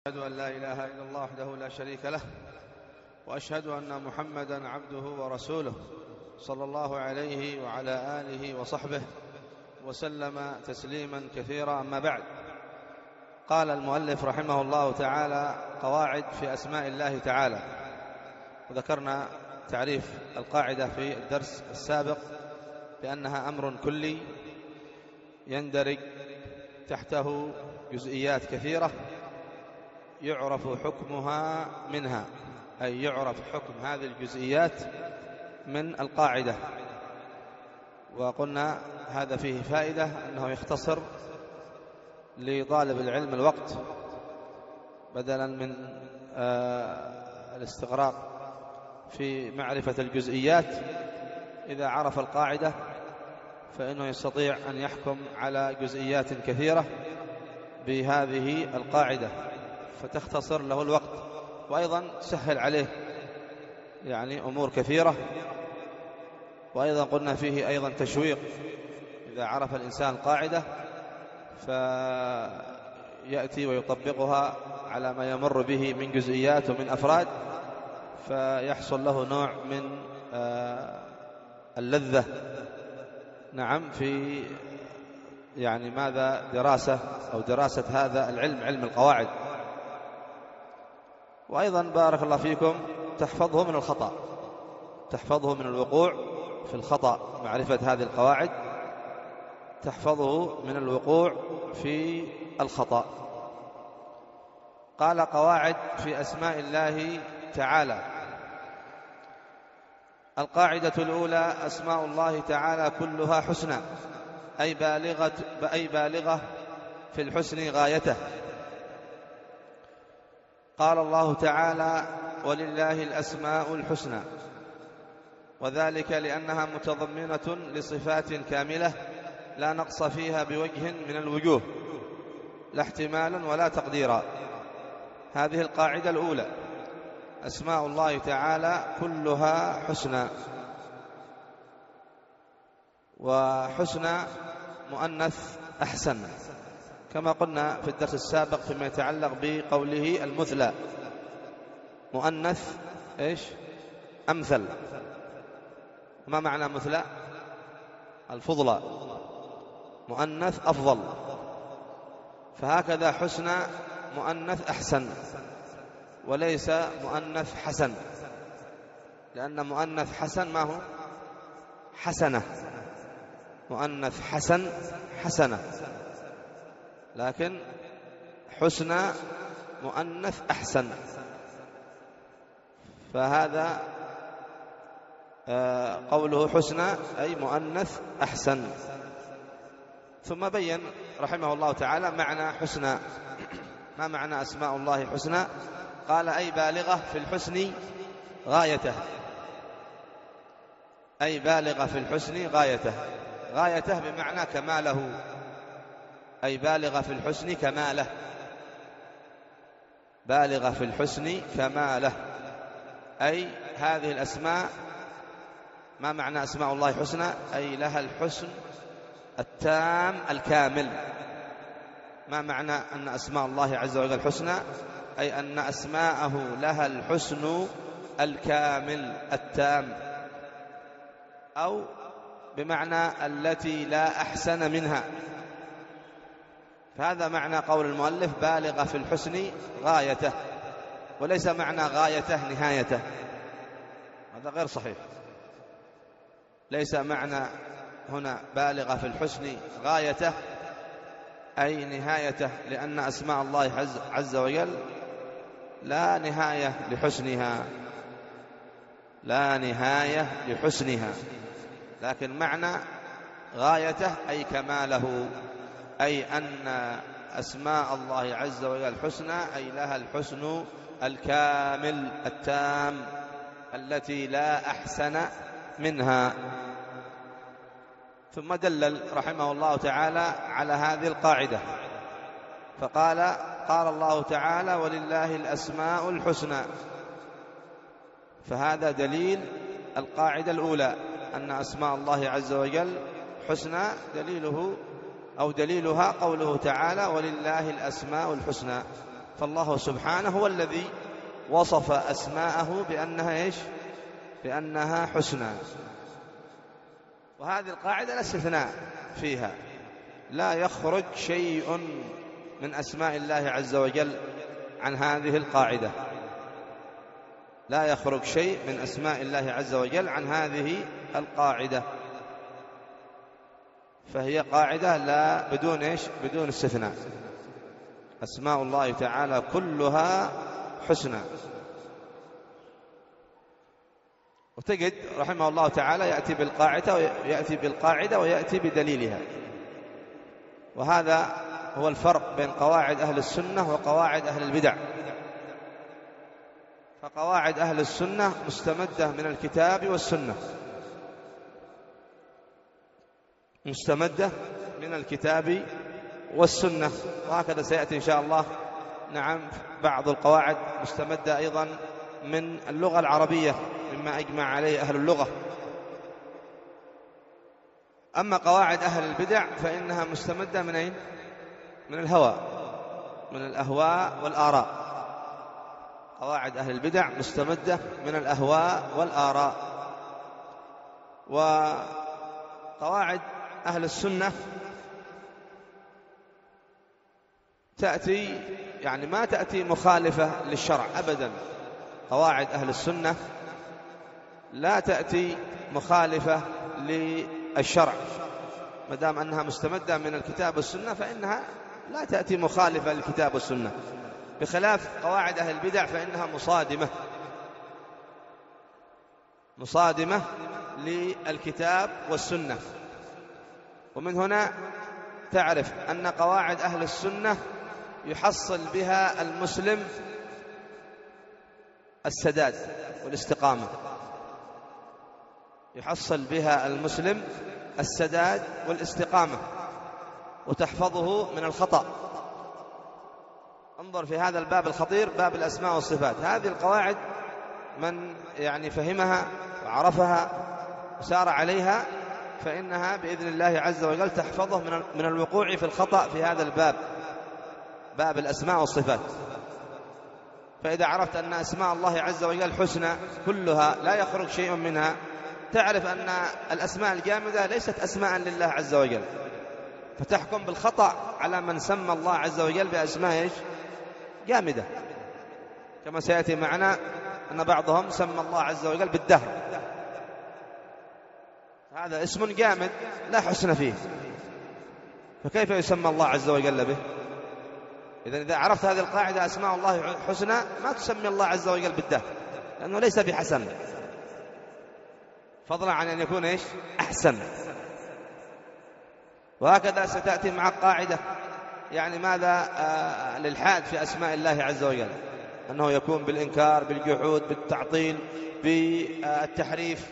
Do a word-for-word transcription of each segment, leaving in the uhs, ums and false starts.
أشهد أن لا إله إلا الله وحده لا شريك له، وأشهد أن محمدا عبده ورسوله صلى الله عليه وعلى آله وصحبه وسلم تسليما كثيرا. أما بعد، قال المؤلف رحمه الله تعالى: قواعد في أسماء الله تعالى. وذكرنا تعريف القاعدة في الدرس السابق بأنها أمر كلي يندرج تحته جزئيات كثيرة يعرف حكمها منها، أي يعرف حكم هذه الجزئيات من القاعدة. وقلنا هذا فيه فائدة أنه يختصر لطالب العلم الوقت، بدلا من آه الاستغراق في معرفة الجزئيات. إذا عرف القاعدة فإنه يستطيع أن يحكم على جزئيات كثيرة بهذه القاعدة، فتختصر له الوقت، وأيضا سهل عليه يعني أمور كثيرة. وأيضا قلنا فيه أيضا تشويق، إذا عرف الإنسان القاعدة فيأتي ويطبقها على ما يمر به من جزئيات ومن أفراد، فيحصل له نوع من اللذة نعم في يعني ماذا دراسة أو دراسة هذا العلم، علم القواعد. وأيضا بارك الله فيكم تحفظه من الخطأ، تحفظه من الوقوع في الخطأ. معرفة هذه القواعد تحفظه من الوقوع في الخطأ. قال: قواعد في أسماء الله تعالى. القاعدة الأولى: أسماء الله تعالى كلها حسنى، أي بالغة, أي بالغة في الحسن غايته. قال الله تعالى: ولله الأسماء الحسنى، وذلك لأنها متضمنة لصفات كاملة لا نقص فيها بوجه من الوجوه، لا احتمالا ولا تقديرا. هذه القاعدة الأولى: أسماء الله تعالى كلها حسنى. وحسنى مؤنث أحسن، كما قلنا في الدرس السابق فيما يتعلق بقوله المثلى. مؤنث إيش؟ أمثل. ما معنى مثلى؟ الفضلى، مؤنث أفضل. فهكذا حسنى مؤنث أحسن، وليس مؤنث حسن، لأن مؤنث حسن ما هو؟ حسنة. مؤنث حسن حسنة، لكن حسنى مؤنث أحسن. فهذا قوله حسنى أي مؤنث أحسن. ثم بين رحمه الله تعالى معنى حسنى. ما معنى أسماء الله حسنى؟ قال: أي بالغة في الحسن غايته، أي بالغة في الحسن غايته. غايته بمعنى كماله، أي بالغة في الحسن كماله، بالغة في الحسن كماله. أي هذه الأسماء، ما معنى أسماء الله حسنى؟ أي لها الحسن التام الكامل. ما معنى أن أسماء الله عز وجل حسنى؟ أي أن أسماءه لها الحسن الكامل التام، أو بمعنى التي لا أحسن منها. فهذا معنى قول المؤلف: بالغة في الحسن غايته، وليس معنى غايته نهايته، هذا غير صحيح. ليس معنى هنا بالغة في الحسن غايته أي نهايته، لأن أسماء الله عز وجل لا نهاية لحسنها، لا نهاية لحسنها، لكن معنى غايته أي كماله، أي أن أسماء الله عز وجل حسنى، أي لها الحسن الكامل التام التي لا أحسن منها. ثم دلل رحمه الله تعالى على هذه القاعدة فقال: قال الله تعالى: ولله الأسماء الحسنى. فهذا دليل القاعدة الأولى، أن أسماء الله عز وجل حسنى. دليله أو دليلها قوله تعالى: ولله الأسماء الحسنى. فالله سبحانه هو الذي وصف أسماءه بأنها إيش؟ بأنها حسنى. وهذه القاعدة لا استثناء فيها، لا يخرج شيء من أسماء الله عز وجل عن هذه القاعدة، لا يخرج شيء من أسماء الله عز وجل عن هذه القاعدة، فهي قاعدة لا بدون إيش؟ بدون استثناء. أسماء الله تعالى كلها حسنى. وتجد رحمه الله تعالى يأتي بالقاعدة ويأتي بالقاعدة ويأتي بدليلها، وهذا هو الفرق بين قواعد أهل السنة وقواعد أهل البدع. فقواعد أهل السنة مستمدة من الكتاب والسنة، مستمدة من الكتاب والسنة، وهكذا سيأتي إن شاء الله. نعم، بعض القواعد مستمدة أيضا من اللغة العربية مما أجمع عليه أهل اللغة. أما قواعد أهل البدع فإنها مستمدة من أين؟ من الهوى، من الأهواء والآراء. قواعد أهل البدع مستمدة من الأهواء والآراء. وقواعد أهل السنة تأتي يعني ما تأتي مخالفة للشرع أبدا. قواعد أهل السنة لا تأتي مخالفة للشرع، ما دام أنها مستمدة من الكتاب والسنة فإنها لا تأتي مخالفة للكتاب والسنة، بخلاف قواعد أهل البدع فإنها مصادمة مصادمة للكتاب والسنة. ومن هنا تعرف أن قواعد أهل السنة يحصل بها المسلم السداد والاستقامة، يحصل بها المسلم السداد والاستقامة، وتحفظه من الخطأ. انظر في هذا الباب الخطير، باب الأسماء والصفات. هذه القواعد من يعني فهمها وعرفها وسار عليها فإنها بإذن الله عز وجل تحفظه من الوقوع في الخطأ في هذا الباب، باب الأسماء والصفات. فإذا عرفت أن أسماء الله عز وجل حسنى كلها لا يخرج شيء منها، تعرف أن الأسماء الجامدة ليست أسماء لله عز وجل، فتحكم بالخطأ على من سمى الله عز وجل بأسماء جامدة، كما سيأتي معنا أن بعضهم سمى الله عز وجل بالدهر، هذا اسم جامد لا حسن فيه، فكيف يسمى الله عز وجل به؟ إذن إذا عرفت هذه القاعدة أسماء الله حسنى ما تسمي الله عز وجل بالدهر، لأنه ليس بحسن، فضلا عن أن يكون إيش؟ أحسن. وهكذا ستأتي مع قاعدة يعني ماذا آه للحاد في أسماء الله عز وجل، أنه يكون بالإنكار، بالجحود، بالتعطيل، بالتحريف،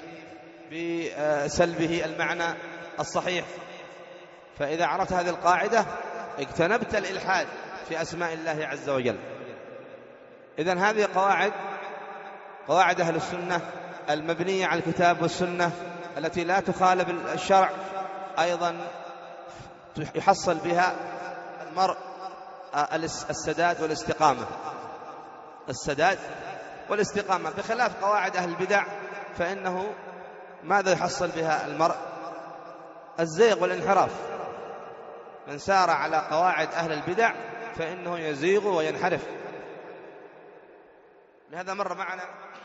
بسلبه المعنى الصحيح. فإذا عرفت هذه القاعدة اجتنبت الإلحاد في أسماء الله عز وجل. إذن هذه قواعد قواعد أهل السنة المبنية على الكتاب والسنة التي لا تخالف الشرع، أيضا يحصل بها المرء السداد والاستقامة، السداد والاستقامة، بخلاف قواعد أهل البدع فإنه ماذا يحصل بها المرء؟ الزيغ والانحراف. من سار على قواعد أهل البدع فإنه يزيغ وينحرف. لهذا مر معنا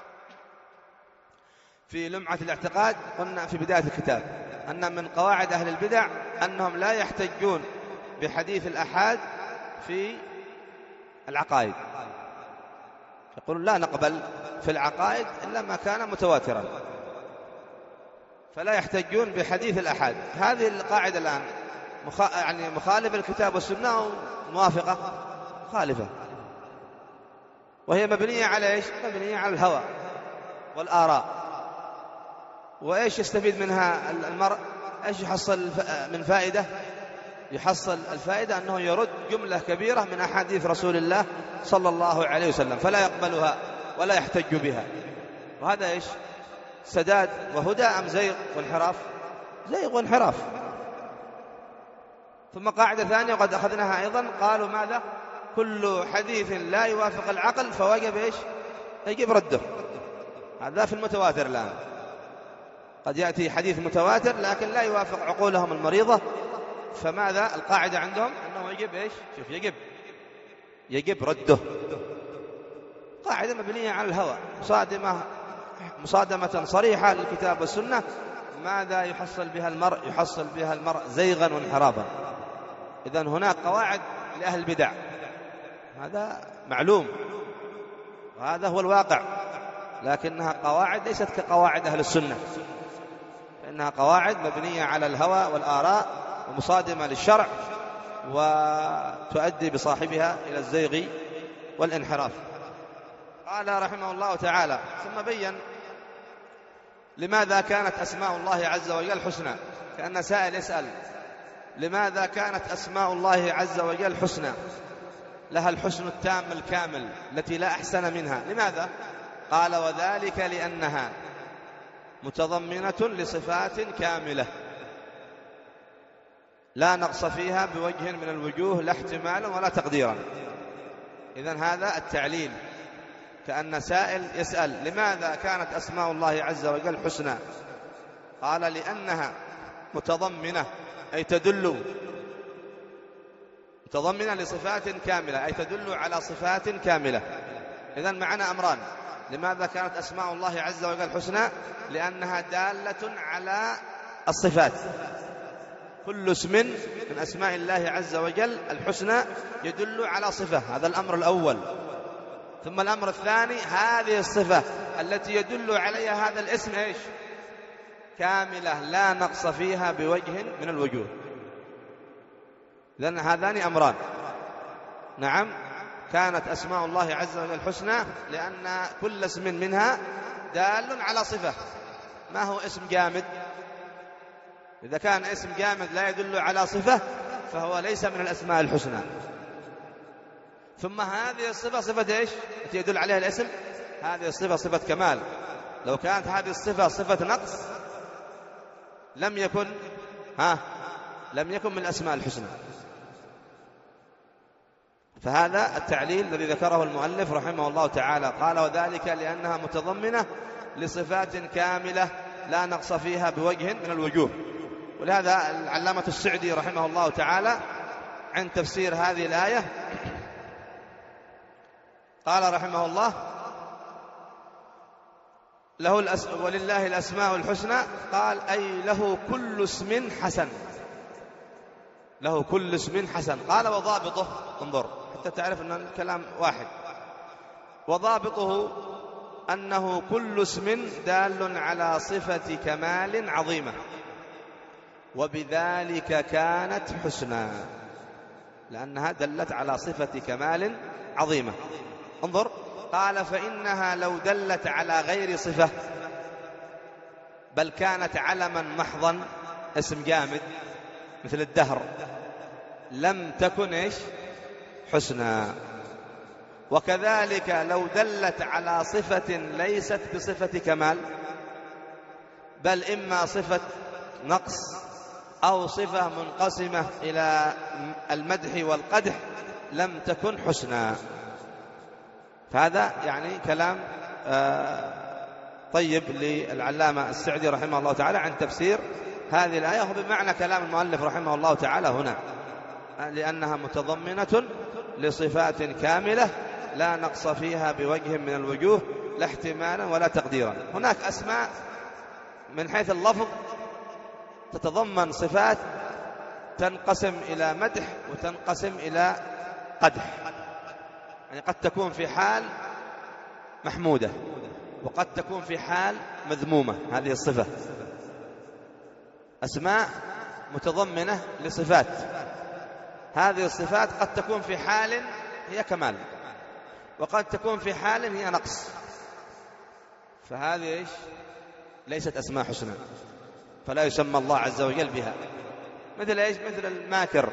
في لمعة الاعتقاد، قلنا في بداية الكتاب أن من قواعد أهل البدع أنهم لا يحتجون بحديث الأحاد في العقائد، يقولون لا نقبل في العقائد إلا ما كان متواترا، فلا يحتجون بحديث الأحاد. هذه القاعدة الآن مخ... يعني مخالفة الكتاب والسنة أو موافقة؟ مخالفة، وهي مبنية على إيش؟ مبنية على الهوى والآراء. وإيش يستفيد منها المرء؟ إيش يحصل من فائدة؟ يحصل الفائدة أنه يرد جملة كبيرة من أحاديث رسول الله صلى الله عليه وسلم، فلا يقبلها ولا يحتج بها. وهذا إيش؟ سداد وهدى أم زيغ وانحراف؟ زيغ وانحراف. ثم قاعدة ثانية وقد أخذناها أيضا، قالوا ماذا؟ كل حديث لا يوافق العقل فوجب إيش؟ يجب رده. هذا في المتواتر الآن، قد يأتي حديث متواتر لكن لا يوافق عقولهم المريضة، فماذا القاعدة عندهم؟ أنه يجب إيش؟ شوف، يجب يجب رده. قاعدة مبنية على الهوى، مصادمة مصادمة صريحة للكتاب والسنة. ماذا يحصل بها المرء؟ يحصل بها المرء زيغا وانحرافا. إذن هناك قواعد لأهل البدع، هذا معلوم وهذا هو الواقع، لكنها قواعد ليست كقواعد أهل السنة، فإنها قواعد مبنية على الهوى والآراء ومصادمة للشرع، وتؤدي بصاحبها إلى الزيغ والانحراف. قال رحمه الله تعالى: ثم بين لماذا كانت أسماء الله عز وجل حسنى. كأن سائل يسأل: لماذا كانت أسماء الله عز وجل حسنى، لها الحسن التام الكامل التي لا أحسن منها، لماذا؟ قال: وذلك لأنها متضمنة لصفات كاملة لا نقص فيها بوجه من الوجوه، لا احتمالا ولا تقديرا. إذن هذا التعليل. كأن سائل يسأل: لماذا كانت أسماء الله عز وجل حسنى؟ قال: لأنها متضمنة، أي تدل متضمنة لصفات كاملة، أي تدل على صفات كاملة. إذن معنا أمران: لماذا كانت أسماء الله عز وجل حسنى؟ لأنها دالة على الصفات. كل اسم من أسماء الله عز وجل الحسنى يدل على صفة، هذا الأمر الأول. ثم الأمر الثاني: هذه الصفة التي يدل عليها هذا الاسم إيش؟ كاملة لا نقص فيها بوجه من الوجوه. لأن هذان أمران. نعم، كانت أسماء الله عز وجل حسنى لأن كل اسم منها دال على صفة. ما هو اسم جامد؟ إذا كان اسم جامد لا يدل على صفة فهو ليس من الأسماء الحسنى. ثم هذه الصفة صفة إيش التي يدل عليها الاسم؟ هذه الصفة صفة كمال. لو كانت هذه الصفة صفة نقص لم يكن ها لم يكن من الأسماء الحسنى. فهذا التعليل الذي ذكره المؤلف رحمه الله تعالى. قال: وذلك لأنها متضمنة لصفات كاملة لا نقص فيها بوجه من الوجوه. ولهذا العلامة السعدي رحمه الله تعالى عند تفسير هذه الآية قال رحمه الله: له الأس... ولله الأسماء الحسنى. قال: أي له كل اسم حسن، له كل اسم حسن. قال: وضابطه، انظر حتى تعرف أن الكلام واحد، وضابطه أنه كل اسم دال على صفة كمال عظيمة، وبذلك كانت حسنى، لأنها دلت على صفة كمال عظيمة. انظر، قال: فإنها لو دلت على غير صفة بل كانت علما محضا، اسم جامد مثل الدهر، لم تكن إيش حسنى. وكذلك لو دلت على صفة ليست بصفة كمال بل إما صفة نقص أو صفة منقسمة إلى المدح والقدح لم تكن حسنى. فهذا يعني كلام طيب للعلامة السعدي رحمه الله تعالى عن تفسير هذه الآية، هو بمعنى كلام المؤلف رحمه الله تعالى هنا، لأنها متضمنة لصفات كاملة لا نقص فيها بوجه من الوجوه، لا احتمالا ولا تقديرا. هناك أسماء من حيث اللفظ تتضمن صفات تنقسم إلى مدح وتنقسم إلى قدح، يعني قد تكون في حال محمودة وقد تكون في حال مذمومة. هذه الصفة أسماء متضمنة لصفات، هذه الصفات قد تكون في حال هي كمال وقد تكون في حال هي نقص، فهذه إيش ليست أسماء حسنى، فلا يسمى الله عز وجل بها. مثل إيش؟ مثل الماكر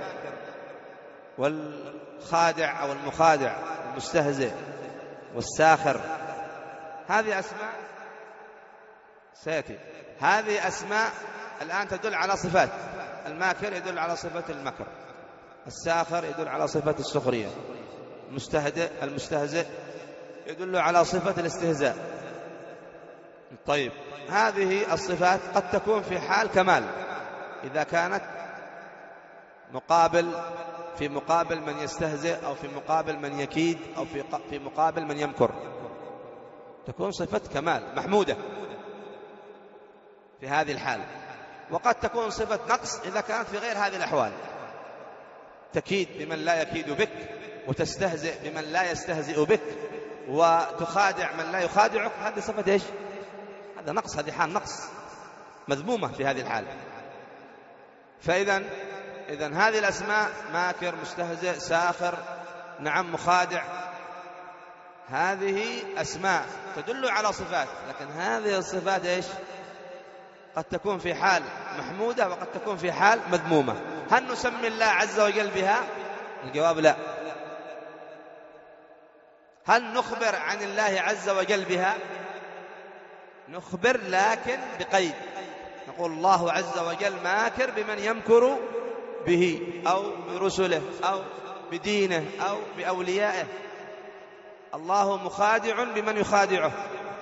والخادع أو المخادع والمستهزئ والساخر، هذه أسماء سيأتي. هذه أسماء الآن تدل على صفات. الماكر يدل على صفة المكر، الساخر يدل على صفة السخرية، المستهزئ المستهزئ يدل على صفة الاستهزاء. طيب هذه الصفات قد تكون في حال كمال إذا كانت مقابل في مقابل من يستهزئ أو في مقابل من يكيد أو في في مقابل من يمكر، تكون صفة كمال محمودة في هذه الحال. وقد تكون صفة نقص إذا كانت في غير هذه الأحوال، تكيد بمن لا يكيد بك، وتستهزئ بمن لا يستهزئ بك، وتخادع من لا يخادعك. هذه صفة إيش؟ هذا نقص، هذه حال نقص مذمومة في هذه الحال. فإذا إذن هذه الأسماء ماكر، مستهزئ، ساخر، نعم مخادع، هذه أسماء تدل على صفات، لكن هذه الصفات إيش؟ قد تكون في حال محمودة وقد تكون في حال مذمومة. هل نسمي الله عز وجل بها؟ الجواب لا. هل نخبر عن الله عز وجل بها؟ نخبر لكن بقيد، نقول الله عز وجل ماكر بمن يمكر به أو برسله أو بدينه أو بأوليائه. الله مخادع بمن يخادعه.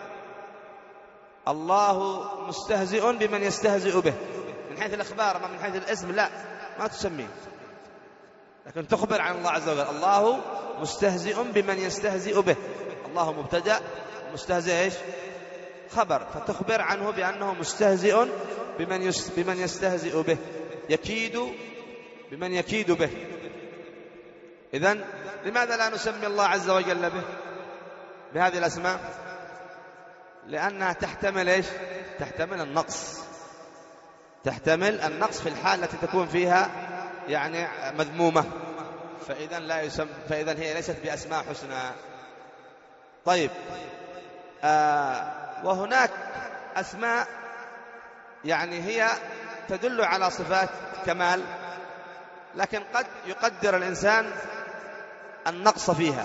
الله مستهزئ بمن يستهزئ به. من حيث الأخبار، ما من حيث الاسم لا، ما تسميه، لكن تخبر عن الله عز وجل. الله مستهزئ بمن يستهزئ به. الله مبتدأ، مستهزئ إيش؟ خبر، فتخبر عنه بأنه مستهزئ بمن بمن يستهزئ به، يكيد بمن يكيد به. إذن لماذا لا نسمي الله عز وجل به بهذه الأسماء؟ لأنها تحتمل إيش؟ تحتمل النقص، تحتمل النقص في الحال التي تكون فيها يعني مذمومة، فإذا لا يسمى، فإذا هي ليست بأسماء حسنى. طيب آه وهناك أسماء يعني هي تدل على صفات كمال، لكن قد يقدر الإنسان النقص فيها،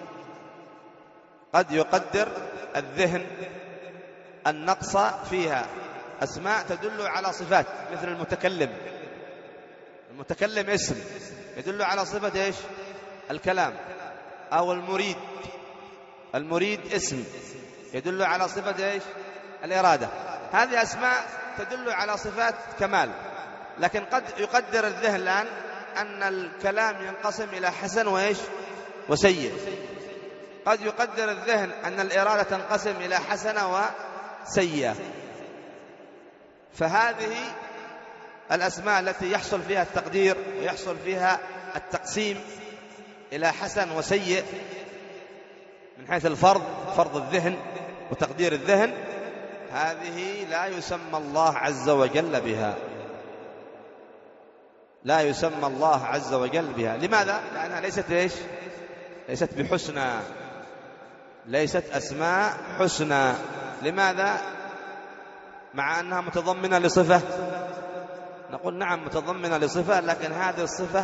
قد يقدر الذهن النقص فيها. أسماء تدل على صفات مثل المتكلم. المتكلم اسم يدل على صفة إيش؟ الكلام. أو المريد، المريد اسم يدل على صفة إيش؟ الإرادة. هذه أسماء تدل على صفات كمال، لكن قد يقدر الذهن الآن أن الكلام ينقسم إلى حسن وإيش؟ وسيء. قد يقدر الذهن أن الإرادة تنقسم إلى حسنة وسيئة. فهذه الأسماء التي يحصل فيها التقدير ويحصل فيها التقسيم إلى حسن وسيء من حيث الفرض، فرض الذهن وتقدير الذهن، هذه لا يسمى الله عز وجل بها، لا يسمى الله عز وجل بها. لماذا؟ لأنها ليست إيش؟ ليست بحسنى، ليست أسماء حسنى. لماذا؟ مع أنها متضمنة لصفة. نقول نعم متضمنة لصفة، لكن هذه الصفة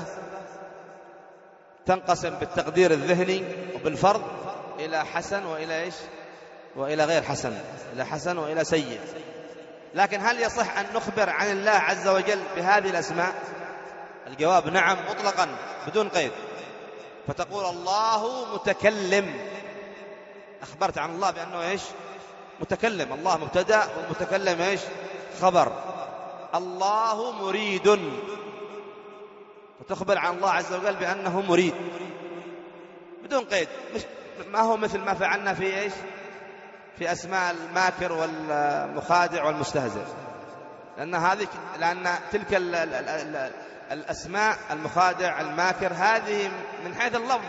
تنقسم بالتقدير الذهني وبالفرض إلى حسن وإلى إيش؟ وإلى غير حسن، إلى حسن وإلى سيء. لكن هل يصح أن نخبر عن الله عز وجل بهذه الأسماء؟ الجواب نعم مطلقا بدون قيد. فتقول الله متكلم، أخبرت عن الله بأنه إيش؟ متكلم. الله مبتدأ والمتكلم إيش؟ خبر. الله مريد، فتخبر عن الله عز وجل بأنه مريد بدون قيد. مش ما هو مثل ما فعلنا في إيش؟ في أسماء الماكر والمخادع والمستهزئ، لأن هذه لأن تلك ال ال ال الأسماء المخادع الماكر هذه من حيث اللفظ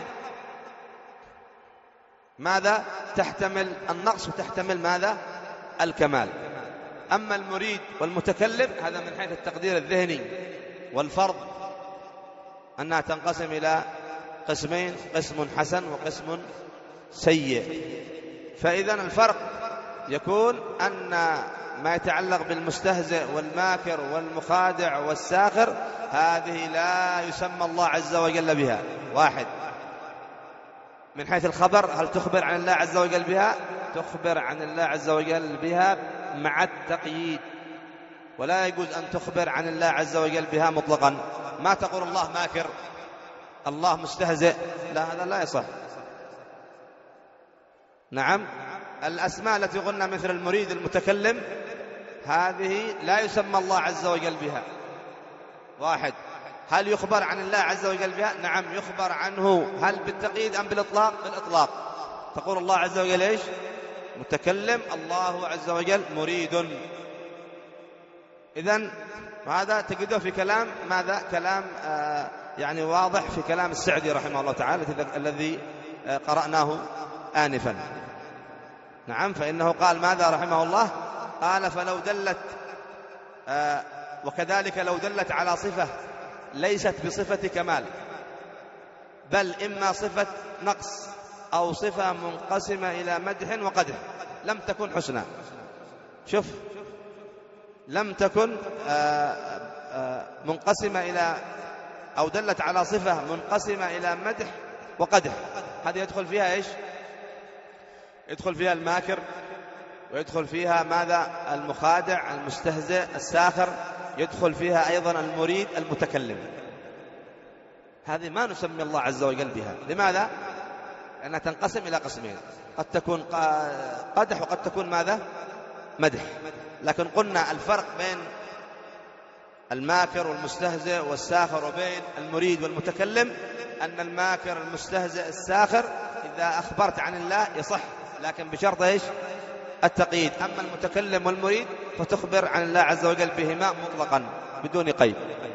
ماذا؟ تحتمل النقص وتحتمل ماذا؟ الكمال. أما المريد والمتكلم هذا من حيث التقدير الذهني والفرض أنها تنقسم إلى قسمين، قسم حسن وقسم سيء. فإذا الفرق يكون أن ما يتعلق بالمستهزئ والماكر والمخادع والساخر هذه لا يسمى الله عز وجل بها. واحد، من حيث الخبر هل تخبر عن الله عز وجل بها؟ تخبر عن الله عز وجل بها مع التقييد، ولا يجوز أن تخبر عن الله عز وجل بها مطلقا. ما تقول الله ماكر الله مستهزئ، لا هذا لا يصح. نعم، الأسماء التي قلنا مثل المريد المتكلم هذه لا يسمى الله عز وجل بها. واحد، هل يخبر عن الله عز وجل بها؟ نعم يخبر عنه. هل بالتقييد أم بالإطلاق؟ بالإطلاق. تقول الله عز وجل إيش؟ متكلم، الله عز وجل مريد. إذن هذا تجده في كلام ماذا؟ كلام آه يعني واضح في كلام السعدي رحمه الله تعالى الذي آه قرأناه آنفا. نعم، فإنه قال ماذا رحمه الله؟ قال فلو دلت آه وكذلك لو دلت على صفة ليست بصفة كمال بل إما صفة نقص أو صفة منقسمة إلى مدح وقدح لم تكن حسنى. شوف، لم تكن آآ آآ منقسمة إلى أو دلت على صفة منقسمة إلى مدح وقدح، هذه يدخل فيها إيش؟ يدخل فيها الماكر، ويدخل فيها ماذا؟ المخادع، المستهزئ، الساخر، يدخل فيها أيضا المريد المتكلم. هذه ما نسمي الله عز وجل بها. لماذا؟ لأنها تنقسم إلى قسمين، قد تكون قدح وقد تكون ماذا؟ مدح. لكن قلنا الفرق بين الماكر والمستهزئ والساخر وبين المريد والمتكلم أن الماكر المستهزئ الساخر إذا أخبرت عن الله يصح، لكن بشرط إيش؟ التقييد. أما المتكلم والمريد فتخبر عن الله عز وجل بهما مطلقا بدون قيد.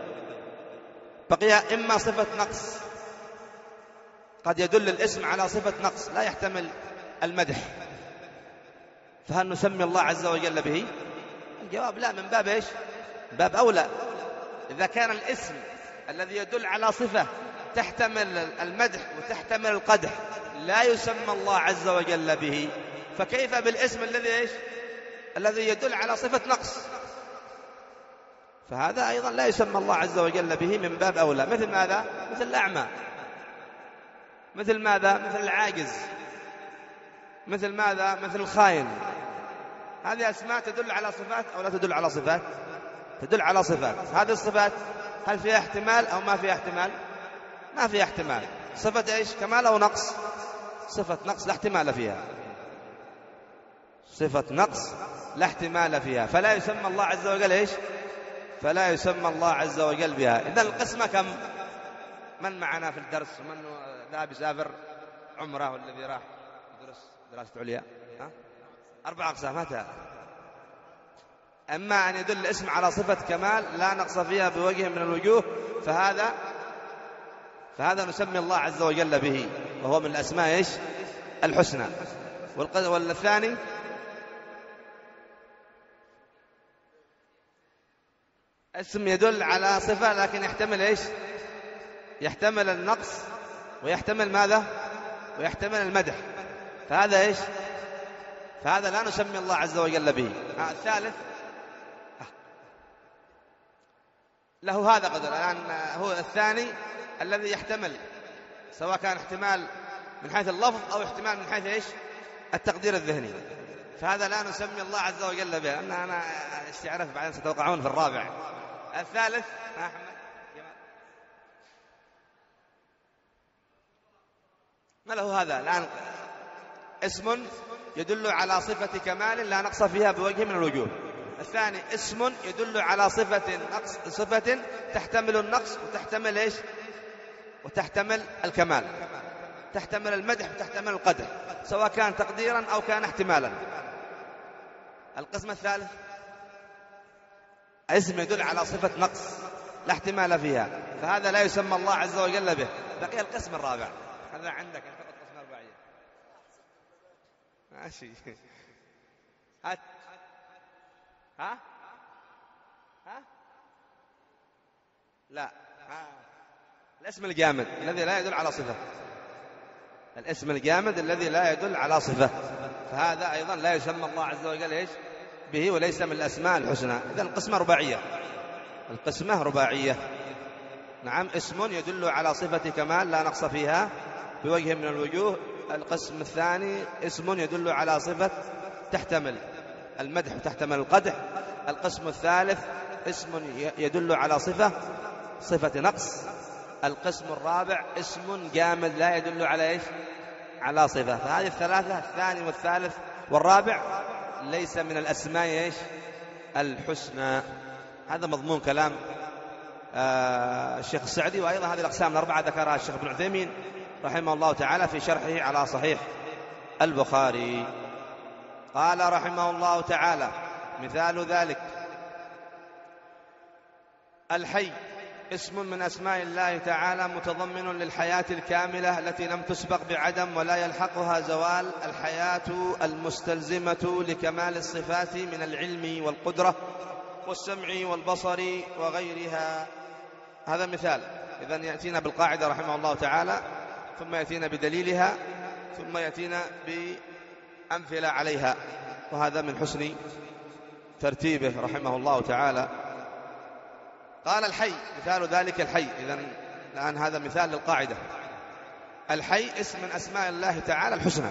بقي إما صفة نقص، قد يدل الاسم على صفة نقص لا يحتمل المدح، فهل نسمي الله عز وجل به؟ الجواب لا، من باب إيش؟ باب أولى. إذا كان الاسم الذي يدل على صفة تحتمل المدح وتحتمل القدح لا يسمى الله عز وجل به، فكيف بالاسم الذي إيش؟ الذي يدل على صفة نقص؟ فهذا أيضا لا يسمى الله عز وجل به من باب أولى. مثل ماذا؟ مثل الأعمى، مثل ماذا؟ مثل العاجز، مثل ماذا؟ مثل الخائن. هذه أسماء تدل على صفات أو لا تدل على صفات؟ تدل على صفات. هذه الصفات هل فيها احتمال أو ما فيها احتمال؟ ما فيها احتمال. صفة إيش؟ كمال أو نقص؟ صفة نقص لا احتمال فيها، صفة نقص لا احتمال فيها، فلا يسمى الله عز وجل إيش؟ فلا يسمى الله عز وجل بها. إذن القسمة كم؟ من معنا في الدرس ومن ذهب يسافر عمره والذي راح يدرس دراسة عليا؟ ها؟ أربع أقسام. متى؟ أما أن يدل الاسم على صفة كمال لا نقص فيها بوجه من الوجوه فهذا فهذا نسمي الله عز وجل به، وهو من الأسماء إيش؟ الحسنى. والثاني اسم يدل على صفة لكن يحتمل إيش؟ يحتمل النقص ويحتمل ماذا؟ ويحتمل المدح، فهذا إيش؟ فهذا لا نسمي الله عز وجل به. الثالث له هذا قدر الآن، هو الثاني الذي يحتمل سواء كان احتمال من حيث اللفظ أو احتمال من حيث إيش؟ التقدير الذهني، فهذا لا نسمي الله عز وجل به. أنا أنا استعرف بعدين ستوقعون في الرابع. الثالث ما له هذا الآن؟ اسم يدل على صفة كمال لا نقص فيها بوجه من الوجوه. الثاني اسم يدل على صفة نقص، صفة تحتمل النقص وتحتمل إيش؟ وتحتمل الكمال، تحتمل المدح وتحتمل القدح سواء كان تقديرا أو كان احتمالا. القسم الثالث اسم يدل على صفة نقص لا احتمال فيها، فهذا لا يسمى الله عز وجل به. بقي القسم الرابع، هذا عندك انت قسم أربعية ماشي. هات ها ها لا ها. الاسم الجامد الذي لا يدل على صفة، الاسم الجامد الذي لا يدل على صفة، فهذا أيضا لا يسمى الله عز وجل إيش؟ به، وليس من الأسماء الحسنى. إذن القسمة رباعية، القسمة رباعية. نعم، اسم يدل على صفة كمال لا نقص فيها بوجه من الوجوه. القسم الثاني اسم يدل على صفة تحتمل المدح وتحتمل القدح. القسم الثالث اسم يدل على صفة صفة نقص القسم الرابع اسم جامد لا يدل على إيش؟ على صفة. فهذه الثلاثة الثاني والثالث والرابع ليس من الأسماء إيش؟ الحسنى. هذا مضمون كلام آه الشيخ السعدي، وأيضا هذه الأقسام الأربعة ذكرها الشيخ ابن عثيمين رحمه الله تعالى في شرحه على صحيح البخاري. قال رحمه الله تعالى: مثال ذلك الحي اسم من أسماء الله تعالى متضمن للحياة الكاملة التي لم تسبق بعدم ولا يلحقها زوال، الحياة المستلزمة لكمال الصفات من العلم والقدرة والسمع والبصر وغيرها. هذا مثال. إذن يأتينا بالقاعدة رحمه الله تعالى، ثم يأتينا بدليلها، ثم يأتينا بأمثلة عليها، وهذا من حسن ترتيبه رحمه الله تعالى. قال الحي مثال ذلك الحي. إذن الآن هذا مثال للقاعدة. الحي اسم من أسماء الله تعالى الحسنى.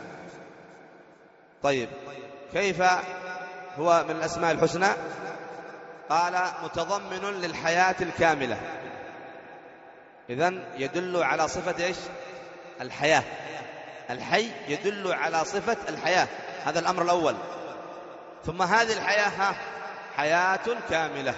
طيب كيف هو من الأسماء الحسنى؟ قال متضمن للحياة الكاملة. إذن يدل على صفة إيش؟ الحياة. الحي يدل على صفة الحياة، هذا الأمر الأول. ثم هذه الحياة ها حياة كاملة.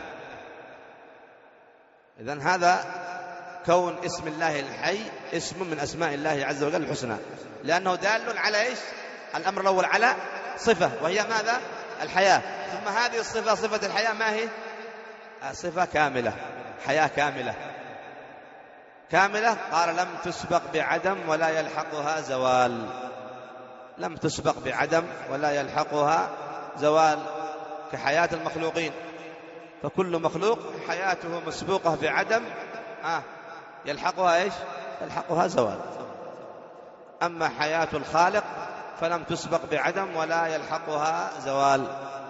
إذن هذا كون اسم الله الحي اسم من أسماء الله عز وجل الحسنى، لأنه دال على إيش؟ الأمر الأول على صفة، وهي ماذا؟ الحياة. ثم هذه الصفة صفة الحياة ما هي؟ صفة كاملة، حياة كاملة. كاملة قال لم تسبق بعدم ولا يلحقها زوال. لم تسبق بعدم ولا يلحقها زوال، كحياة المخلوقين، فكل مخلوق حياته مسبوقة بعدم آه يلحقها إيش؟ يلحقها زوال. أما حياة الخالق فلم تسبق بعدم ولا يلحقها زوال.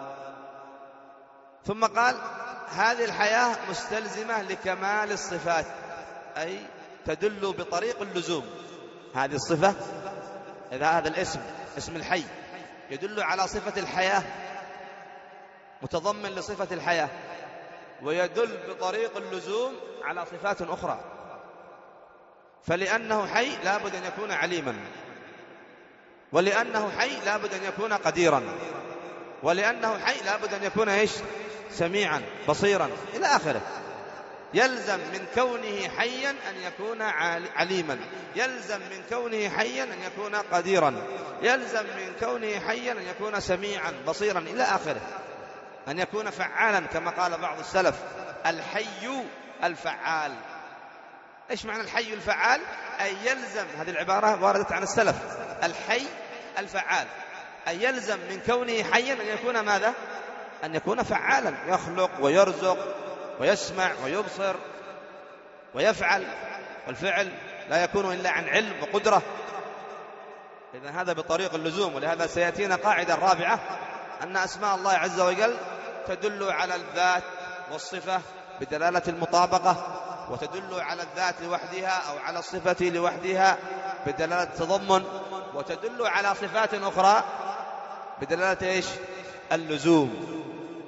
ثم قال هذه الحياة مستلزمة لكمال الصفات، أي تدل بطريق اللزوم. هذه الصفة، إذا هذا الاسم اسم الحي يدل على صفة الحياة، متضمن لصفة الحياة، ويدل بطريق اللزوم على صفات أخرى. فلأنه حي لابد أن يكون عليما، ولأنه حي لابد أن يكون قديرا، ولأنه حي لابد أن يكون إيش؟ سميعا بصيرا إلى آخره. يلزم من كونه حيا أن يكون عليما، يلزم من كونه حيا أن يكون قديرا، يلزم من كونه حيا أن يكون سميعا بصيرا إلى آخره، أن يكون فعالا كما قال بعض السلف: الحي الفعال. إيش معنى الحي الفعال؟ أي يلزم، هذه العبارة واردت عن السلف، الحي الفعال أي يلزم من كونه حيا أن يكون ماذا؟ أن يكون فعالا، يخلق ويرزق ويسمع ويبصر ويفعل، والفعل لا يكون إلا عن علم وقدرة. إذن هذا بطريق اللزوم. ولهذا سيأتينا قاعدة رابعة، أن أسماء الله عز وجل تدل على الذات والصفة بدلالة المطابقة، وتدل على الذات لوحدها أو على الصفة لوحدها بدلالة التضمن، وتدل على صفات أخرى بدلالة إيش؟ اللزوم.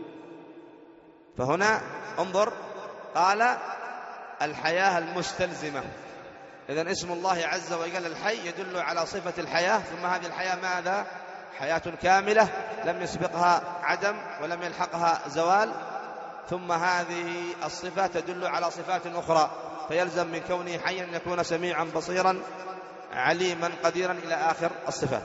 فهنا انظر، قال الحياة المستلزمة. إذن اسم الله عز وجل الحي يدل على صفة الحياة، ثم هذه الحياة ماذا؟ حياة كاملة لم يسبقها عدم ولم يلحقها زوال. ثم هذه الصفة تدل على صفات أخرى، فيلزم من كونه حيا أن يكون سميعا بصيرا عليما قديرا إلى آخر الصفات.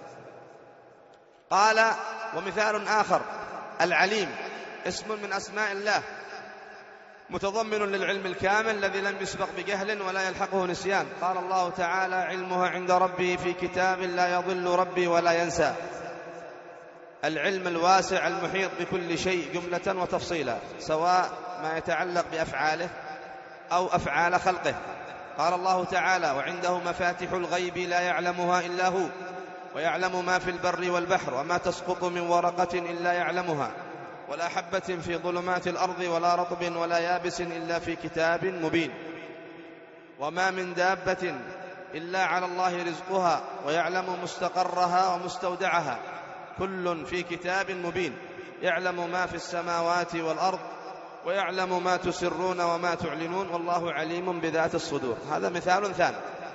قال ومثال آخر العليم اسم من أسماء الله متضمن للعلم الكامل الذي لم يسبق بجهل ولا يلحقه نسيان. قال الله تعالى: علمها عند ربي في كتاب لا يضل ربي ولا ينسى. العلم الواسع المحيط بكل شيء جملة وتفصيلا، سواء ما يتعلق بأفعاله أو أفعال خلقه. قال الله تعالى: وعنده مفاتح الغيب لا يعلمها إلا هو، ويعلم ما في البر والبحر، وما تسقط من ورقة إلا يعلمها، ولا حبة في ظلمات الأرض ولا رطب ولا يابس إلا في كتاب مبين. وما من دابة إلا على الله رزقها، ويعلم مستقرها ومستودعها، كل في كتاب مبين. يعلم ما في السماوات والأرض، ويعلم ما تسرون وما تعلنون والله عليم بذات الصدور. هذا مثال ثاني.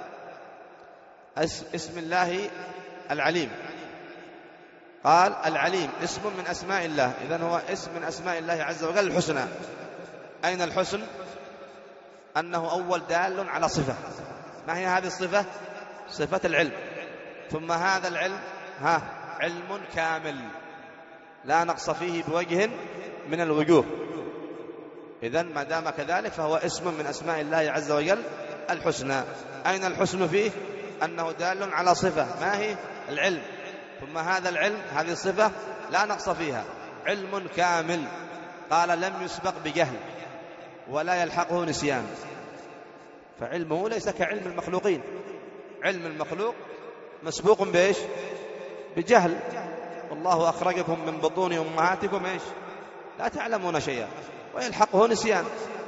اسم الله العليم، قال العليم اسم من أسماء الله، إذن هو اسم من أسماء الله عز وجل الحسنى. أين الحسن؟ أنه أول دال على صفة. ما هي هذه الصفة؟ صفة العلم. ثم هذا العلم ها علم كامل لا نقص فيه بوجه من الوجوه. إذن ما دام كذلك فهو اسم من أسماء الله عز وجل الحسنى. أين الحسن فيه؟ أنه دال على صفة، ما هي؟ العلم. ثم هذا العلم، هذه الصفة لا نقص فيها، علم كامل. قال لم يسبق بجهل ولا يلحقه نسيان. فعلمه ليس كعلم المخلوقين. علم المخلوق مسبوق بإيش؟ بجهل. والله أخرجكم من بطون أمهاتكم إيش؟ لا تعلمون شيئا ويلحقه نسيان.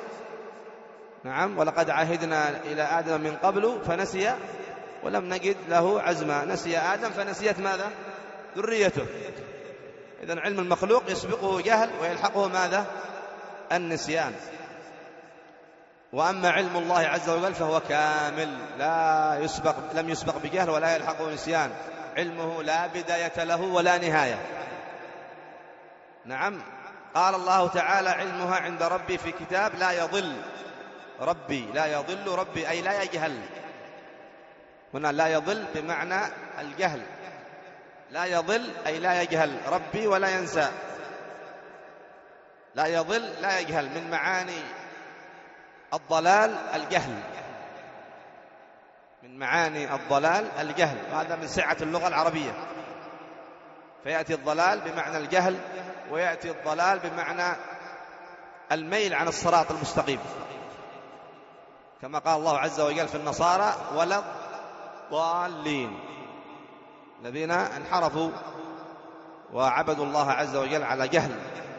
نعم، ولقد عهدنا إلى آدم من قبل فنسي ولم نجد له عزما. نسي آدم فنسيت ماذا؟ ذريته. إذن علم المخلوق يسبقه جهل ويلحقه ماذا؟ النسيان. وأما علم الله عز وجل فهو كامل لا يسبق، لم يسبق بجهل ولا يلحقه نسيان. علمه لا بداية له ولا نهاية. نعم، قال الله تعالى علمها عند ربي في كتاب لا يضل ربي، لا يضل ربي أي لا يجهل. هنا لا يضل بمعنى الجهل، لا يضل أي لا يجهل ربي ولا ينسى. لا يضل لا يجهل، من معاني الضلال الجهل، من معاني الضلال الجهل، وهذا من سعة اللغة العربية. فيأتي الضلال بمعنى الجهل، ويأتي الضلال بمعنى الميل عن الصراط المستقيم، كما قال الله عز وجل في النصارى ولا الضالين، الذين انحرفوا وعبدوا الله عز وجل على جهل.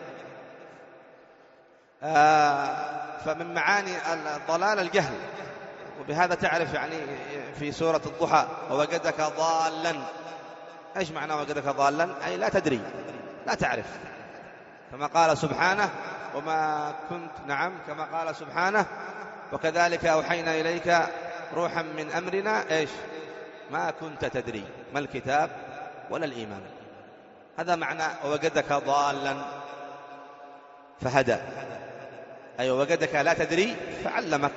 آه فمن معاني الضلال الجهل. وبهذا تعرف يعني في سورة الضحى ووجدك ضالا. ايش معنى وجدك ضالا؟ اي لا تدري، لا تعرف، كما قال سبحانه وما كنت. نعم، كما قال سبحانه وكذلك أوحينا إليك روحا من أمرنا ايش؟ ما كنت تدري ما الكتاب ولا الإيمان. هذا معنى ووجدك ضالا فهدى، أي وجدك لا تدري فعلمك.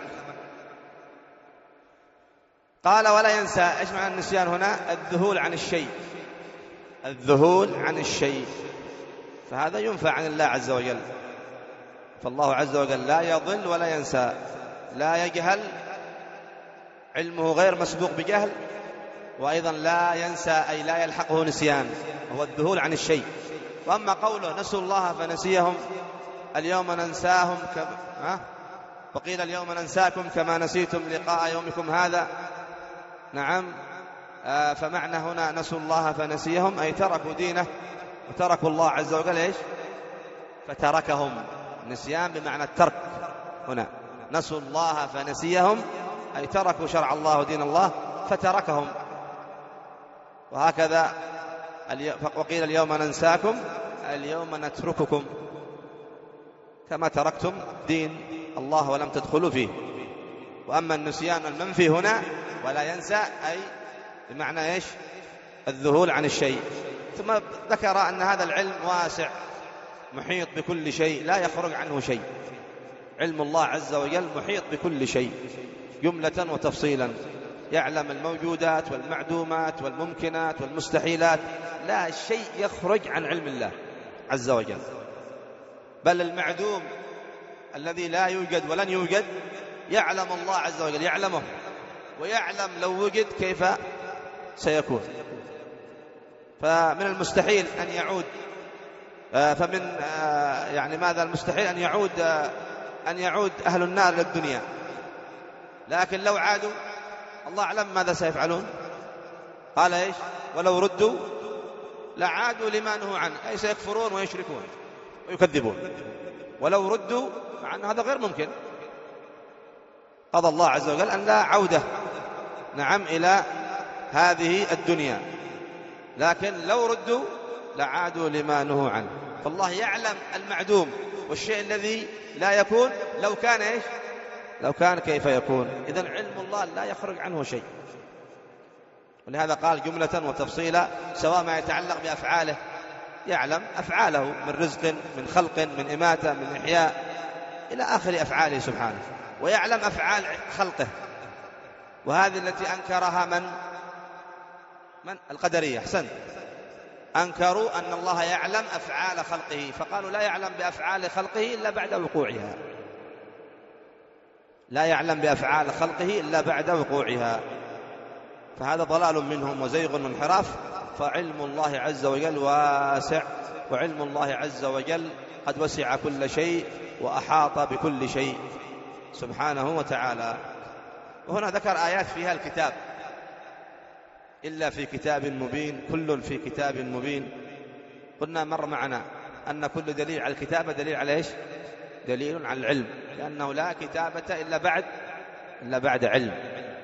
قال ولا ينسى. ايش معنى النسيان هنا؟ الذهول عن الشيء، الذهول عن الشيء، فهذا ينفى عن الله عز وجل. فالله عز وجل لا يضل ولا ينسى، لا يجهل، علمه غير مسبوق بجهل، وأيضا لا ينسى أي لا يلحقه نسيان، وهو الذهول عن الشيء. وأما قوله نسوا الله فنسيهم اليوم ننساهم كما ها؟ وقيل اليوم ننساكم كما نسيتم لقاء يومكم هذا. نعم، آه فمعنى هنا نسوا الله فنسيهم أي تركوا دينه وتركوا الله عز وجل إيش؟ فتركهم. نسيان بمعنى الترك. هنا نسوا الله فنسيهم أي تركوا شرع الله ودين الله فتركهم. وهكذا وقيل اليوم ننساكم اليوم نترككم كما تركتم دين الله ولم تدخلوا فيه. وأما النسيان المنفي هنا ولا ينسى أي بمعنى إيش؟ الذهول عن الشيء. ثم ذكر أن هذا العلم واسع محيط بكل شيء لا يخرج عنه شيء. علم الله عز وجل محيط بكل شيء جملة وتفصيلا، يعلم الموجودات والمعدومات والممكنات والمستحيلات، لا شيء يخرج عن علم الله عز وجل. بل المعدوم الذي لا يوجد ولن يوجد يعلم الله عز وجل، يعلمه، ويعلم لو وجد كيف سيكون. فمن المستحيل أن يعود فمن يعني ماذا المستحيل أن يعود أن يعود أهل النار للدنيا، لكن لو عادوا الله أعلم ماذا سيفعلون. قال إيش؟ ولو ردوا لعادوا لما نهوا عنه، أي سيكفرون ويشركون ويكذبون. ولو ردوا، مع أن هذا غير ممكن، قضى الله عز وجل أن لا عودة نعم إلى هذه الدنيا، لكن لو ردوا لعادوا لما نهوا عنه. فالله يعلم المعدوم والشيء الذي لا يكون لو كان إيش؟ لو كان كيف يكون. إذن علم الله لا يخرج عنه شيء. ولهذا قال جملة وتفصيلا سواء ما يتعلق بأفعاله، يعلم أفعاله من رزق من خلق من إماتة من إحياء إلى آخر أفعاله سبحانه، ويعلم أفعال خلقه. وهذه التي أنكرها من من القدرية. أحسنت، أنكروا أن الله يعلم أفعال خلقه، فقالوا لا يعلم بأفعال خلقه إلا بعد وقوعها، لا يعلم بأفعال خلقه إلا بعد وقوعها. فهذا ضلال منهم وزيغ وانحراف. فعلم الله عز وجل واسع، وعلم الله عز وجل قد وسع كل شيء وأحاط بكل شيء سبحانه وتعالى. وهنا ذكر آيات فيها الكتاب، إلا في كتاب مبين، كل في كتاب مبين. قلنا مر معنا أن كل دليل على الكتابة دليل على إيش؟ دليل على العلم، لأنه لا كتابة إلا بعد إلا بعد علم.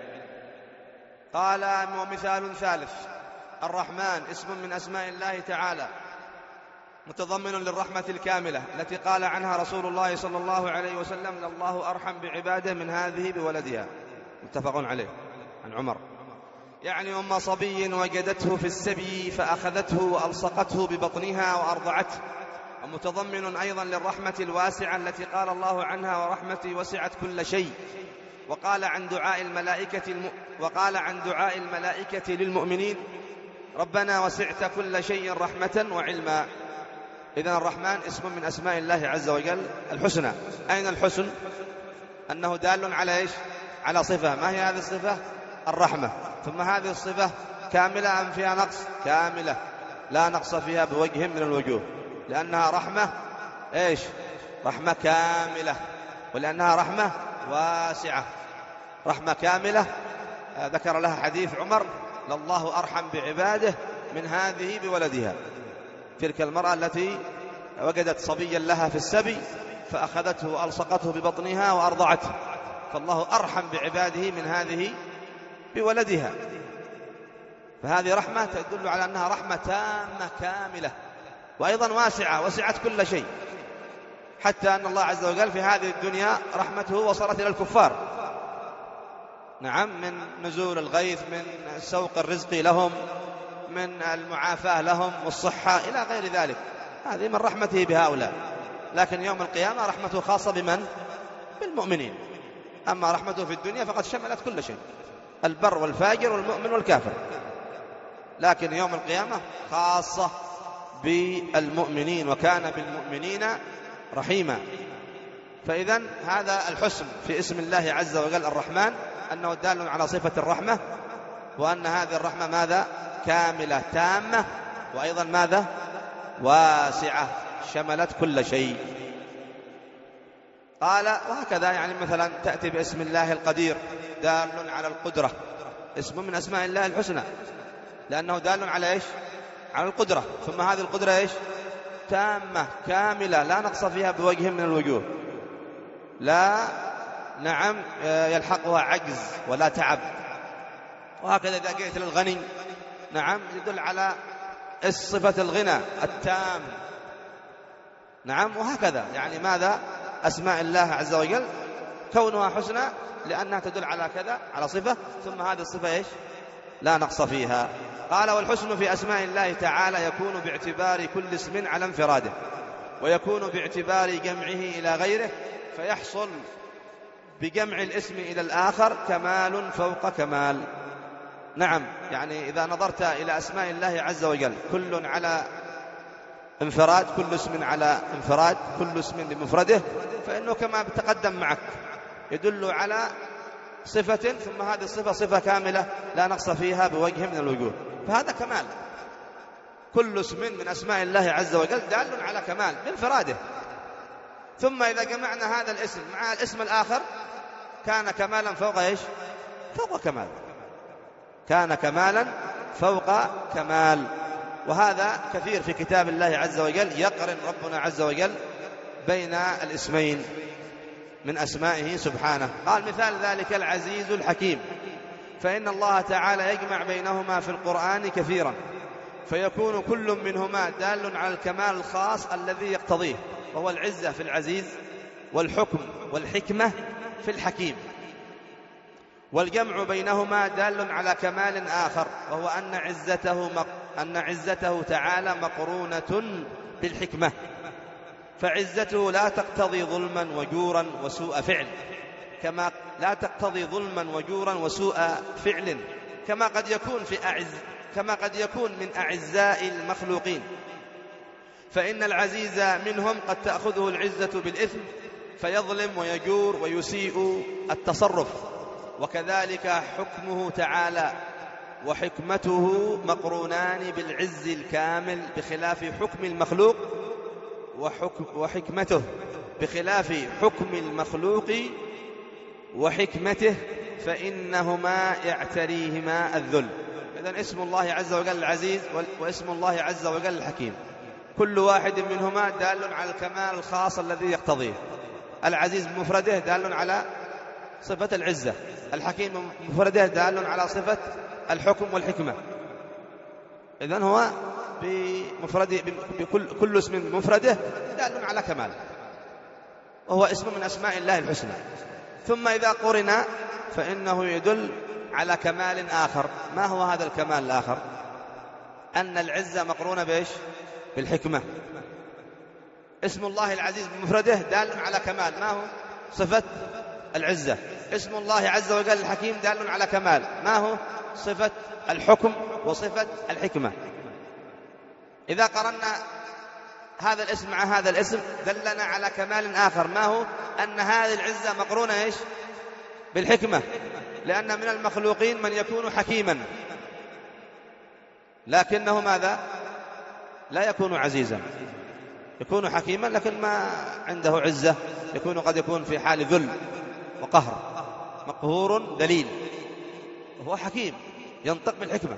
قال ومثال ثالث: الرحمن اسم من أسماء الله تعالى متضمن للرحمة الكاملة التي قال عنها رسول الله صلى الله عليه وسلم: الله أرحم بعباده من هذه بولدها، متفق عليه عن عمر. يعني أم صبي وجدته في السبي فأخذته وألصقته ببطنها وأرضعته. ومتضمن أيضا للرحمة الواسعة التي قال الله عنها: ورحمتي وسعت كل شيء. وقال عن دعاء الملائكة الم... وقال عن دعاء الملائكة للمؤمنين: ربنا وسعت كل شيء رحمة وعلما. إذن الرحمن اسم من أسماء الله عز وجل الحسنى. أين الحسن؟ أنه دال على إيش؟ على صفة. ما هي هذه الصفة؟ الرحمة. ثم هذه الصفة كاملة أم فيها نقص؟ كاملة، لا نقص فيها بوجه من الوجوه، لأنها رحمة إيش؟ رحمة كاملة، ولأنها رحمة واسعة، رحمة كاملة. ذكر لها حديث عمر: لله أرحم بعباده من هذه بولدها. تلك المرأة التي وجدت صبيا لها في السبي فأخذته وألصقته ببطنها وأرضعته، فالله أرحم بعباده من هذه بولدها. فهذه رحمة تدل على أنها رحمة تامة كاملة، وأيضا واسعة، وسعت كل شيء، حتى أن الله عز وجل في هذه الدنيا رحمته وصلت إلى الكفار. نعم، من نزول الغيث، من سوق الرزق لهم، من المعافاة لهم والصحة إلى غير ذلك. هذه من رحمته بهؤلاء. لكن يوم القيامة رحمته خاصة بمن؟ بالمؤمنين. أما رحمته في الدنيا فقد شملت كل شيء، البر والفاجر والمؤمن والكافر. لكن يوم القيامة خاصة بالمؤمنين، وكان بالمؤمنين رحيما. فإذن هذا الحسن في اسم الله عز وجل الرحمن، أنه دال على صفة الرحمة، وأن هذه الرحمة ماذا؟ كاملة تامة، وأيضا ماذا؟ واسعة، شملت كل شيء. قال وهكذا، يعني مثلا تأتي باسم الله القدير دال على القدرة، اسم من أسماء الله الحسنى، لأنه دال على إيش؟ على القدرة. ثم هذه القدرة إيش؟ تامة كاملة، لا نقص فيها بوجه من الوجوه، لا نعم يلحقها عجز ولا تعب. وهكذا إذا جئت للغني، نعم يدل على صفة الغنى التام. نعم، وهكذا يعني ماذا؟ أسماء الله عز وجل كونها حسنى لأنها تدل على كذا، على صفة، ثم هذه الصفة إيش؟ لا نقص فيها. قال والحسن في أسماء الله تعالى يكون باعتبار كل اسم على انفراده، ويكون باعتبار جمعه إلى غيره، فيحصل بجمع الاسم إلى الآخر كمال فوق كمال. نعم، يعني إذا نظرت إلى أسماء الله عز وجل كل على انفراد، كل اسم على انفراد، كل اسم بمفرده، فإنه كما تقدم معك يدل على صفة، ثم هذه الصفة صفة كاملة لا نقص فيها بوجه من الوجوه، فهذا كمال. كل اسم من أسماء الله عز وجل دال على كمال بانفراده، ثم إذا جمعنا هذا الاسم مع الاسم الآخر كان كمالا فوق إيش؟ فوق كمال، كان كمالا فوق كمال. وهذا كثير في كتاب الله عز وجل، يقرن ربنا عز وجل بين الاسمين من أسمائه سبحانه. قال مثال ذلك العزيز الحكيم، فإن الله تعالى يجمع بينهما في القرآن كثيرا، فيكون كل منهما دال على الكمال الخاص الذي يقتضيه، وهو العزة في العزيز، والحكم والحكمة في الحكيم. والجمع بينهما دال على كمال آخر، وهو أن عزته, أن عزته تعالى مقرونة بالحكمة، فعزته لا تقتضي ظلما وجورا وسوء فعل، كما لا تقتضي ظلما وجورا وسوء فعل كما قد يكون في أعز كما قد يكون من أعزاء المخلوقين، فإن العزيز منهم قد تأخذه العزة بالإثم فيظلم ويجور ويسيء التصرف. وكذلك حكمه تعالى وحكمته مقرونان بالعز الكامل بخلاف حكم المخلوق، وحكم وحكمته بخلاف حكم المخلوق وحكمته، فإنهما يعتريهما الذل. إذن اسم الله عز وجل العزيز واسم الله عز وجل الحكيم، كل واحد منهما دال على الكمال الخاص الذي يقتضيه. العزيز بمفرده دال على صفة العزة، الحكيم بمفرده دال على صفة الحكم والحكمة. إذن هو بمفرده بكل كل اسم بمفرده دال على كمال، وهو اسم من أسماء الله الحسنى. ثم إذا قرن فإنه يدل على كمال آخر. ما هو هذا الكمال الآخر؟ أن العزة مقرونة بإيش؟ بالحكمة. اسم الله العزيز بمفرده دال على كمال، ما هو؟ صفة العزة. اسم الله عز وجل الحكيم دال على كمال، ما هو؟ صفة الحكم وصفة الحكمة. إذا قرنا هذا الاسم مع هذا الاسم دلنا على كمال آخر، ما هو؟ أن هذه العزة مقرونة إيش؟ بالحكمة، لأن من المخلوقين من يكون حكيما لكنه ماذا؟ لا يكون عزيزا، يكون حكيما لكن ما عنده عزة، يكون قد يكون في حال ذل وقهر، مقهور ذليل، وهو حكيم ينطق بالحكمة.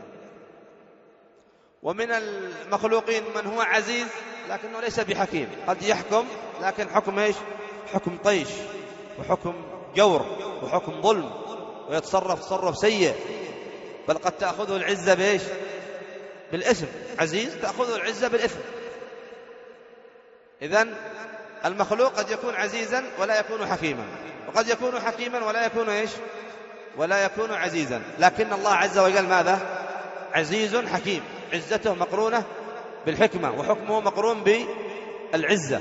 ومن المخلوقين من هو عزيز لكنه ليس بحكيم، قد يحكم لكن حكم إيش؟ حكم طيش وحكم جور وحكم ظلم، ويتصرف تصرف سيء، بل قد تأخذه العزة بإيش؟ بالإثم. عزيز تأخذه العزة بالإثم. إذن المخلوق قد يكون عزيزا ولا يكون حكيما، وقد يكون حكيما ولا يكون إيش؟ ولا يكون عزيزا. لكن الله عز وجل ماذا؟ عزيز حكيم، عزته مقرونة بالحكمة وحكمه مقرون بالعزة.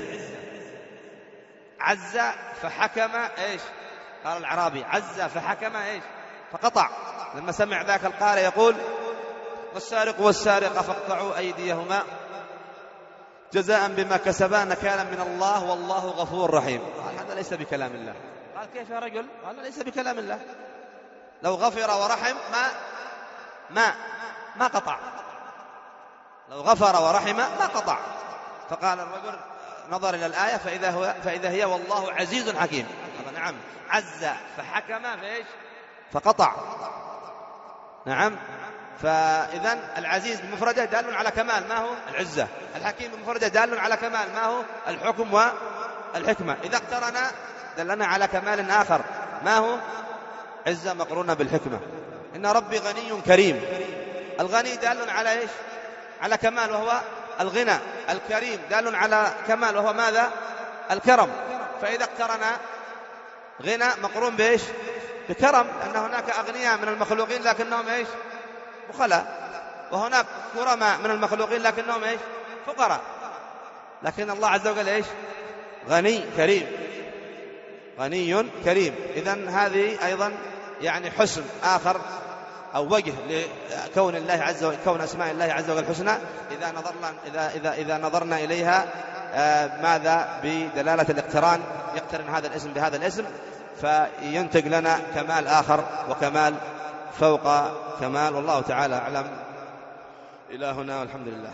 عز فحكم إيش؟ قال العربي عز فحكم إيش؟ فقطع. لما سمع ذاك القارئ يقول والسارق والسارقة فاقطعوا أيديهما جزاء بما كسبا نكالا من الله والله غفور رحيم. قال هذا ليس بكلام الله. قال كيف يا رجل؟ قال ليس بكلام الله. لو غفر ورحم ما ما ما قطع، لو غفر ورحم ما قطع. فقال الرجل نظر إلى الآية فإذا, هو فإذا هي والله عزيز حكيم. نعم، عز فحكم فإيش؟ فقطع. نعم. فإذن العزيز بمفرده دال على كمال، ما هو؟ العزة. الحكيم بمفرده دال على كمال، ما هو؟ الحكم والحكمة. إذا اقترنا دلنا على كمال آخر، ما هو؟ عزة مقرونة بالحكمة. إن ربي غني كريم. الغني دال على إيش؟ على كمال وهو الغنى. الكريم دال على كمال وهو ماذا؟ الكرم. فإذا اقترنا غنى مقرون بإيش؟ بكرم، لأن هناك أغنياء من المخلوقين لكنهم إيش؟ بخلاء، وهناك كرماء من المخلوقين لكنهم إيش؟ فقراء. لكن الله عز وجل إيش؟ غني كريم، غني كريم. إذن هذه أيضا يعني حسن آخر أو وجه لكون الله عز وجل، كون أسماء الله عز وجل الحسنى إذا نظرنا إذا إذا إذا نظرنا إليها آه ماذا؟ بدلالة الاقتران، يقترن هذا الاسم بهذا الاسم فينتج لنا كمال آخر وكمال فوق كمال. والله تعالى أعلم. إلى هنا والحمد لله.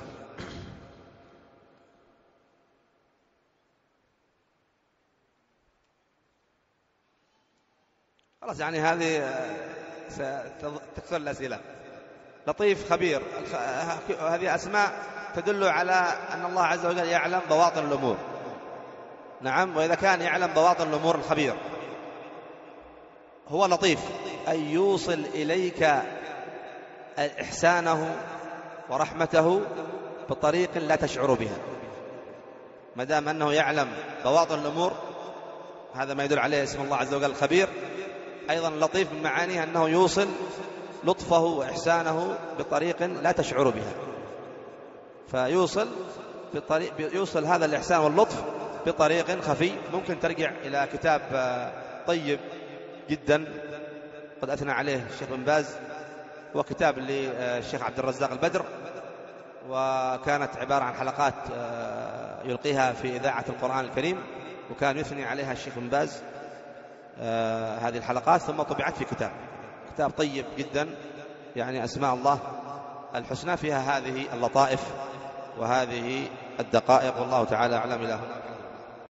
خلاص، يعني هذه ستكثر الأسئلة. لطيف خبير، هذه أسماء تدل على أن الله عز وجل يعلم بواطن الأمور. نعم، وإذا كان يعلم بواطن الأمور الخبير هو لطيف، أن يوصل إليك إحسانه ورحمته بطريق لا تشعر بها. ما دام أنه يعلم بواطن الأمور، هذا ما يدل عليه اسم الله عز وجل الخبير. أيضا اللطيف من معانيه أنه يوصل لطفه وإحسانه بطريق لا تشعر بها، فيوصل بطريق يوصل هذا الإحسان واللطف بطريق خفي. ممكن ترجع إلى كتاب طيب جدا قد أثنى عليه الشيخ بن باز، وكتاب للشيخ عبد الرزاق البدر، وكانت عبارة عن حلقات يلقيها في إذاعة القرآن الكريم، وكان يثني عليها الشيخ بن باز هذه الحلقات، ثم طبعت في كتاب كتاب طيب جدا، يعني أسماء الله الحسنى فيها هذه اللطائف وهذه الدقائق، والله تعالى أعلم. إلى هنا.